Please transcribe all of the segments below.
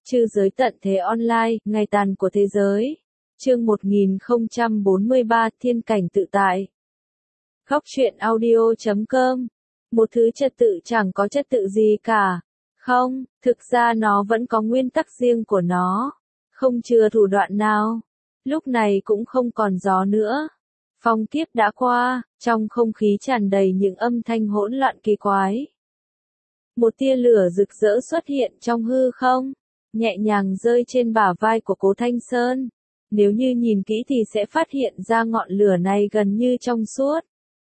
Trư giới tận thế online, ngày tàn của thế giới. Chương 1043, Thiên cảnh tự tại. Góc truyện audio.com. Một thứ trật tự chẳng có trật tự gì cả. Không, thực ra nó vẫn có nguyên tắc riêng của nó. Không chừa thủ đoạn nào. Lúc này cũng không còn gió nữa. Phong kiếp đã qua, trong không khí tràn đầy những âm thanh hỗn loạn kỳ quái. Một tia lửa rực rỡ xuất hiện trong hư không, nhẹ nhàng rơi trên bả vai của Cố Thanh Sơn. Nếu như nhìn kỹ thì sẽ phát hiện ra ngọn lửa này gần như trong suốt.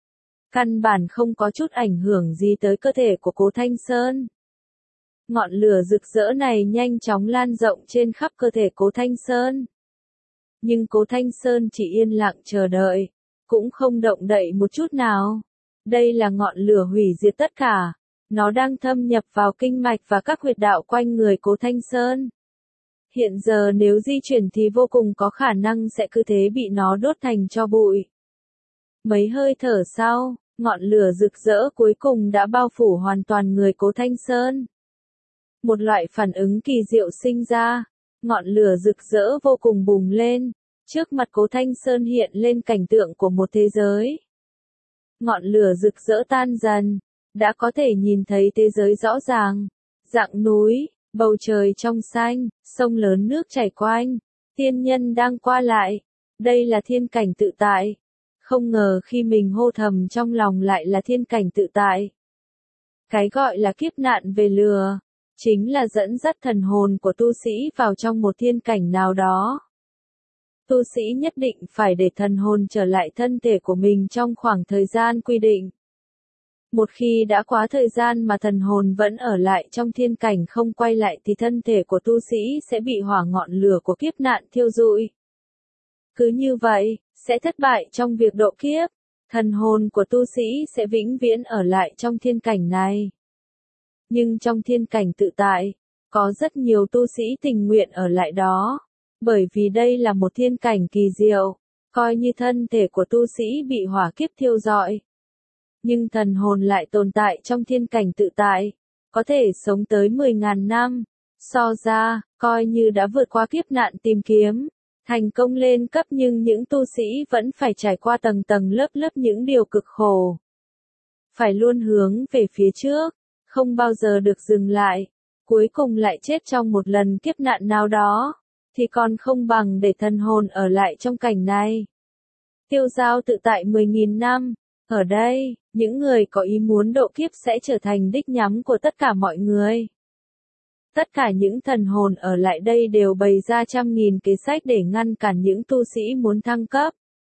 Căn bản không có chút ảnh hưởng gì tới cơ thể của Cố Thanh Sơn. Ngọn lửa rực rỡ này nhanh chóng lan rộng trên khắp cơ thể Cố Thanh Sơn. Nhưng Cố Thanh Sơn chỉ yên lặng chờ đợi, cũng không động đậy một chút nào. Đây là ngọn lửa hủy diệt tất cả. Nó đang thâm nhập vào kinh mạch và các huyệt đạo quanh người Cố Thanh Sơn. Hiện giờ nếu di chuyển thì vô cùng có khả năng sẽ cứ thế bị nó đốt thành tro bụi. Mấy hơi thở sau, ngọn lửa rực rỡ cuối cùng đã bao phủ hoàn toàn người Cố Thanh Sơn. Một loại phản ứng kỳ diệu sinh ra, ngọn lửa rực rỡ vô cùng bùng lên, trước mặt Cố Thanh Sơn hiện lên cảnh tượng của một thế giới. Ngọn lửa rực rỡ tan dần, đã có thể nhìn thấy thế giới rõ ràng, dạng núi, bầu trời trong xanh, sông lớn nước chảy quanh, thiên nhân đang qua lại. Đây là thiên cảnh tự tại. Không ngờ khi mình hô thầm trong lòng lại là thiên cảnh tự tại. Cái gọi là kiếp nạn về lừa, chính là dẫn dắt thần hồn của tu sĩ vào trong một thiên cảnh nào đó. Tu sĩ nhất định phải để thần hồn trở lại thân thể của mình trong khoảng thời gian quy định. Một khi đã quá thời gian mà thần hồn vẫn ở lại trong thiên cảnh không quay lại thì thân thể của tu sĩ sẽ bị hỏa ngọn lửa của kiếp nạn thiêu rụi. Cứ như vậy, sẽ thất bại trong việc độ kiếp. Thần hồn của tu sĩ sẽ vĩnh viễn ở lại trong thiên cảnh này. Nhưng trong thiên cảnh tự tại, có rất nhiều tu sĩ tình nguyện ở lại đó. Bởi vì đây là một thiên cảnh kỳ diệu, coi như thân thể của tu sĩ bị hỏa kiếp thiêu rọi. Nhưng thần hồn lại tồn tại trong thiên cảnh tự tại, có thể sống tới 10.000 năm. So ra, coi như đã vượt qua kiếp nạn tìm kiếm, thành công lên cấp, nhưng những tu sĩ vẫn phải trải qua tầng tầng lớp lớp những điều cực khổ. Phải luôn hướng về phía trước, không bao giờ được dừng lại, cuối cùng lại chết trong một lần kiếp nạn nào đó, thì còn không bằng để thần hồn ở lại trong cảnh này. Tiêu giao tự tại 10.000 năm. Ở đây, những người có ý muốn độ kiếp sẽ trở thành đích nhắm của tất cả mọi người. Tất cả những thần hồn ở lại đây đều bày ra trăm nghìn kế sách để ngăn cản những tu sĩ muốn thăng cấp.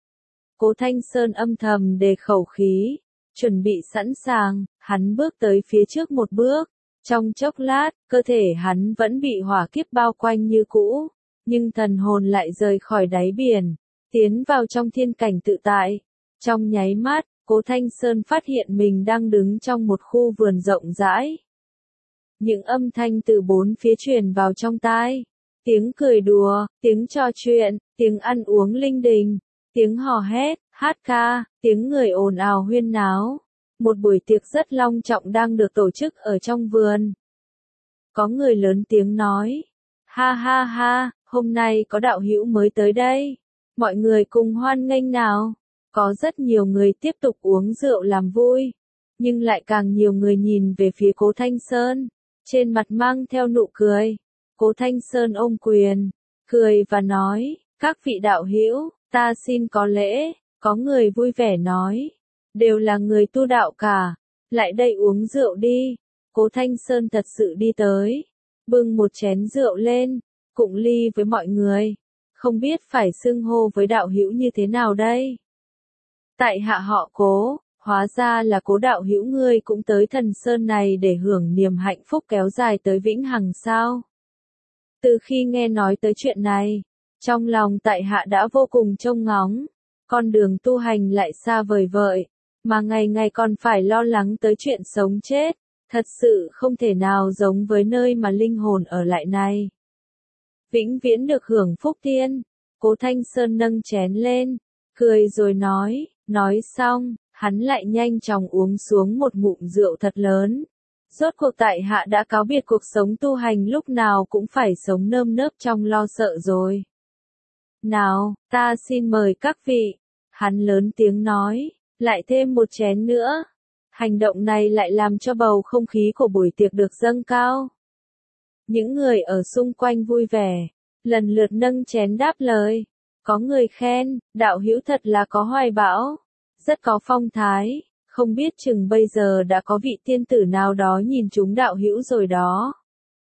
Cố Thanh Sơn âm thầm đề khẩu khí, chuẩn bị sẵn sàng, hắn bước tới phía trước một bước. Trong chốc lát, cơ thể hắn vẫn bị hỏa kiếp bao quanh như cũ, nhưng thần hồn lại rời khỏi đáy biển, tiến vào trong thiên cảnh tự tại. Trong nháy mắt, Cố Thanh Sơn phát hiện mình đang đứng trong một khu vườn rộng rãi. Những âm thanh từ bốn phía truyền vào trong tai. Tiếng cười đùa, tiếng trò chuyện, tiếng ăn uống linh đình, tiếng hò hét, hát ca, tiếng người ồn ào huyên náo. Một buổi tiệc rất long trọng đang được tổ chức ở trong vườn. Có người lớn tiếng nói, ha ha ha, hôm nay có đạo hữu mới tới đây. Mọi người cùng hoan nghênh nào. Có rất nhiều người tiếp tục uống rượu làm vui, nhưng lại càng nhiều người nhìn về phía Cố Thanh Sơn, trên mặt mang theo nụ cười. Cố Thanh Sơn ôm quyền, cười và nói, các vị đạo hữu, ta xin có lễ. Có người vui vẻ nói, đều là người tu đạo cả, lại đây uống rượu đi. Cố Thanh Sơn thật sự đi tới, bưng một chén rượu lên, cụng ly với mọi người. Không biết phải xưng hô với đạo hữu như thế nào đây? Tại hạ họ Cố, hóa ra là Cố đạo hữu, ngươi cũng tới Thần Sơn này để hưởng niềm hạnh phúc kéo dài tới vĩnh hằng sao? Từ khi nghe nói tới chuyện này, trong lòng tại hạ đã vô cùng trông ngóng. Con đường tu hành lại xa vời vợi, mà ngày ngày còn phải lo lắng tới chuyện sống chết, thật sự không thể nào giống với nơi mà linh hồn ở lại này. Vĩnh viễn được hưởng phúc thiên. Cố Thanh Sơn nâng chén lên, cười rồi nói xong, hắn lại nhanh chóng uống xuống một ngụm rượu thật lớn. Rốt cuộc tại hạ đã cáo biệt cuộc sống tu hành lúc nào cũng phải sống nơm nớp trong lo sợ rồi. Nào, ta xin mời các vị. Hắn lớn tiếng nói, lại thêm một chén nữa. Hành động này lại làm cho bầu không khí của buổi tiệc được dâng cao. Những người ở xung quanh vui vẻ, lần lượt nâng chén đáp lời. Có người khen, đạo hữu thật là có hoài bão, rất có phong thái, không biết chừng bây giờ đã có vị tiên tử nào đó nhìn chúng đạo hữu rồi đó.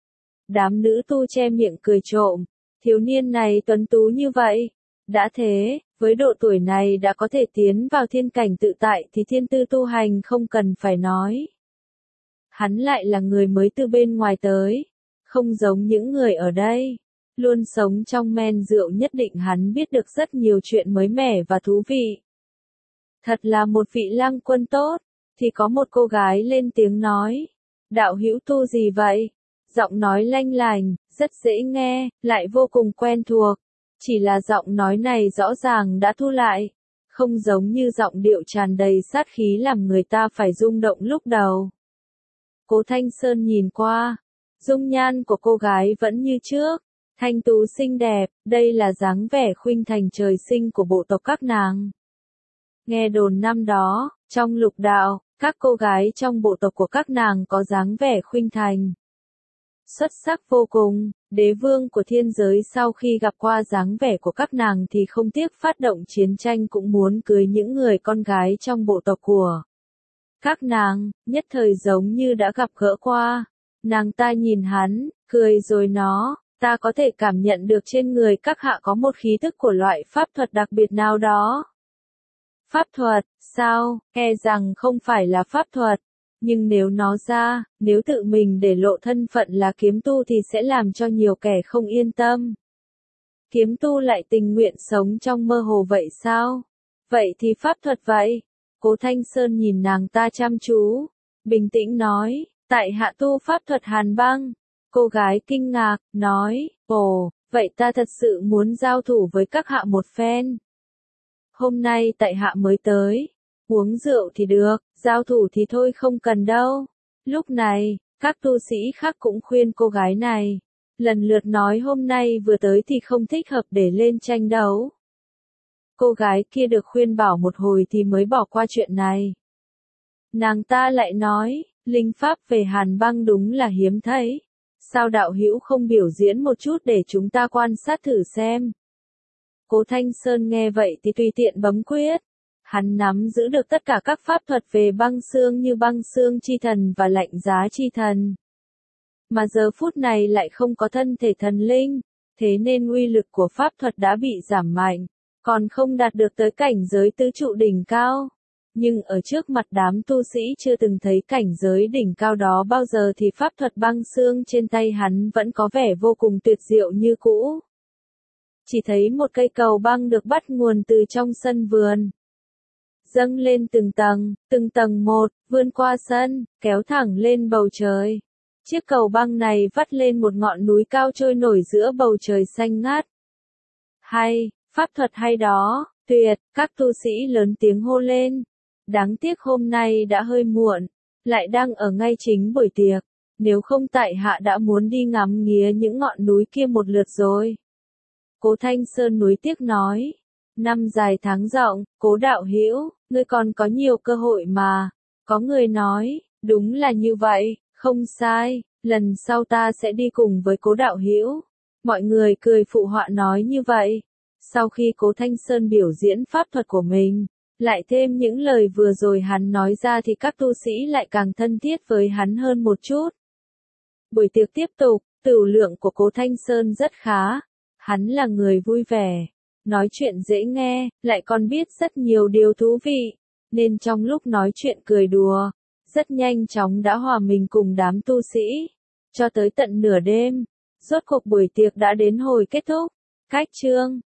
Đám nữ tu che miệng cười trộm, thiếu niên này tuấn tú như vậy. Đã thế, với độ tuổi này đã có thể tiến vào thiên cảnh tự tại thì thiên tư tu hành không cần phải nói. Hắn lại là người mới từ bên ngoài tới, không giống những người ở đây. Luôn sống trong men rượu nhất định hắn biết được rất nhiều chuyện mới mẻ và thú vị. Thật là một vị lang quân tốt, thì có một cô gái lên tiếng nói. Đạo hữu tu gì vậy? Giọng nói lanh lành, rất dễ nghe, lại vô cùng quen thuộc. Chỉ là giọng nói này rõ ràng đã thu lại, không giống như giọng điệu tràn đầy sát khí làm người ta phải rung động lúc đầu. Cố Thanh Sơn nhìn qua, dung nhan của cô gái vẫn như trước, thanh tú xinh đẹp, đây là dáng vẻ khuynh thành trời sinh của bộ tộc các nàng. Nghe đồn năm đó, trong lục đạo, các cô gái trong bộ tộc của các nàng có dáng vẻ khuynh thành xuất sắc vô cùng. Đế vương của thiên giới sau khi gặp qua dáng vẻ của các nàng thì không tiếc phát động chiến tranh cũng muốn cưới những người con gái trong bộ tộc của các nàng, nhất thời giống như đã gặp gỡ qua. Nàng ta nhìn hắn, cười rồi nó, ta có thể cảm nhận được trên người các hạ có một khí tức của loại pháp thuật đặc biệt nào đó. Pháp thuật, sao, e rằng không phải là pháp thuật. Nhưng nếu nó ra, nếu tự mình để lộ thân phận là kiếm tu thì sẽ làm cho nhiều kẻ không yên tâm. Kiếm tu lại tình nguyện sống trong mơ hồ vậy sao? Vậy thì pháp thuật vậy. Cố Thanh Sơn nhìn nàng ta chăm chú, bình tĩnh nói, tại hạ tu pháp thuật hàn băng. Cô gái kinh ngạc, nói, ồ, vậy ta thật sự muốn giao thủ với các hạ một phen. Hôm nay tại hạ mới tới, uống rượu thì được, giao thủ thì thôi không cần đâu. Lúc này, các tu sĩ khác cũng khuyên cô gái này, lần lượt nói hôm nay vừa tới thì không thích hợp để lên tranh đấu. Cô gái kia được khuyên bảo một hồi thì mới bỏ qua chuyện này. Nàng ta lại nói, linh pháp về hàn băng đúng là hiếm thấy. Sao đạo hữu không biểu diễn một chút để chúng ta quan sát thử xem. Cố Thanh Sơn nghe vậy thì tùy tiện bấm quyết. Hắn nắm giữ được tất cả các pháp thuật về băng xương như băng xương chi thần và lạnh giá chi thần. Mà giờ phút này lại không có thân thể thần linh, thế nên uy lực của pháp thuật đã bị giảm mạnh, còn không đạt được tới cảnh giới tứ trụ đỉnh cao. Nhưng ở trước mặt đám tu sĩ chưa từng thấy cảnh giới đỉnh cao đó bao giờ thì pháp thuật băng xương trên tay hắn vẫn có vẻ vô cùng tuyệt diệu như cũ. Chỉ thấy một cây cầu băng được bắt nguồn từ trong sân vườn, dâng lên từng tầng một, vươn qua sân, kéo thẳng lên bầu trời. Chiếc cầu băng này vắt lên một ngọn núi cao trôi nổi giữa bầu trời xanh ngát. Hay, pháp thuật hay đó, tuyệt, các tu sĩ lớn tiếng hô lên. Đáng tiếc hôm nay đã hơi muộn, lại đang ở ngay chính buổi tiệc, nếu không tại hạ đã muốn đi ngắm nghía những ngọn núi kia một lượt rồi. Cố Thanh Sơn nuối tiếc nói, năm dài tháng rộng, Cố đạo hữu, ngươi còn có nhiều cơ hội mà. Có người nói, đúng là như vậy, không sai, lần sau ta sẽ đi cùng với Cố đạo hữu. Mọi người cười phụ họa nói như vậy. Sau khi Cố Thanh Sơn biểu diễn pháp thuật của mình, lại thêm những lời vừa rồi hắn nói ra thì các tu sĩ lại càng thân thiết với hắn hơn một chút. Buổi tiệc tiếp tục, tửu lượng của Cố Thanh Sơn rất khá. Hắn là người vui vẻ, nói chuyện dễ nghe, lại còn biết rất nhiều điều thú vị, nên trong lúc nói chuyện cười đùa, rất nhanh chóng đã hòa mình cùng đám tu sĩ. Cho tới tận nửa đêm, rốt cuộc buổi tiệc đã đến hồi kết thúc. Cách chương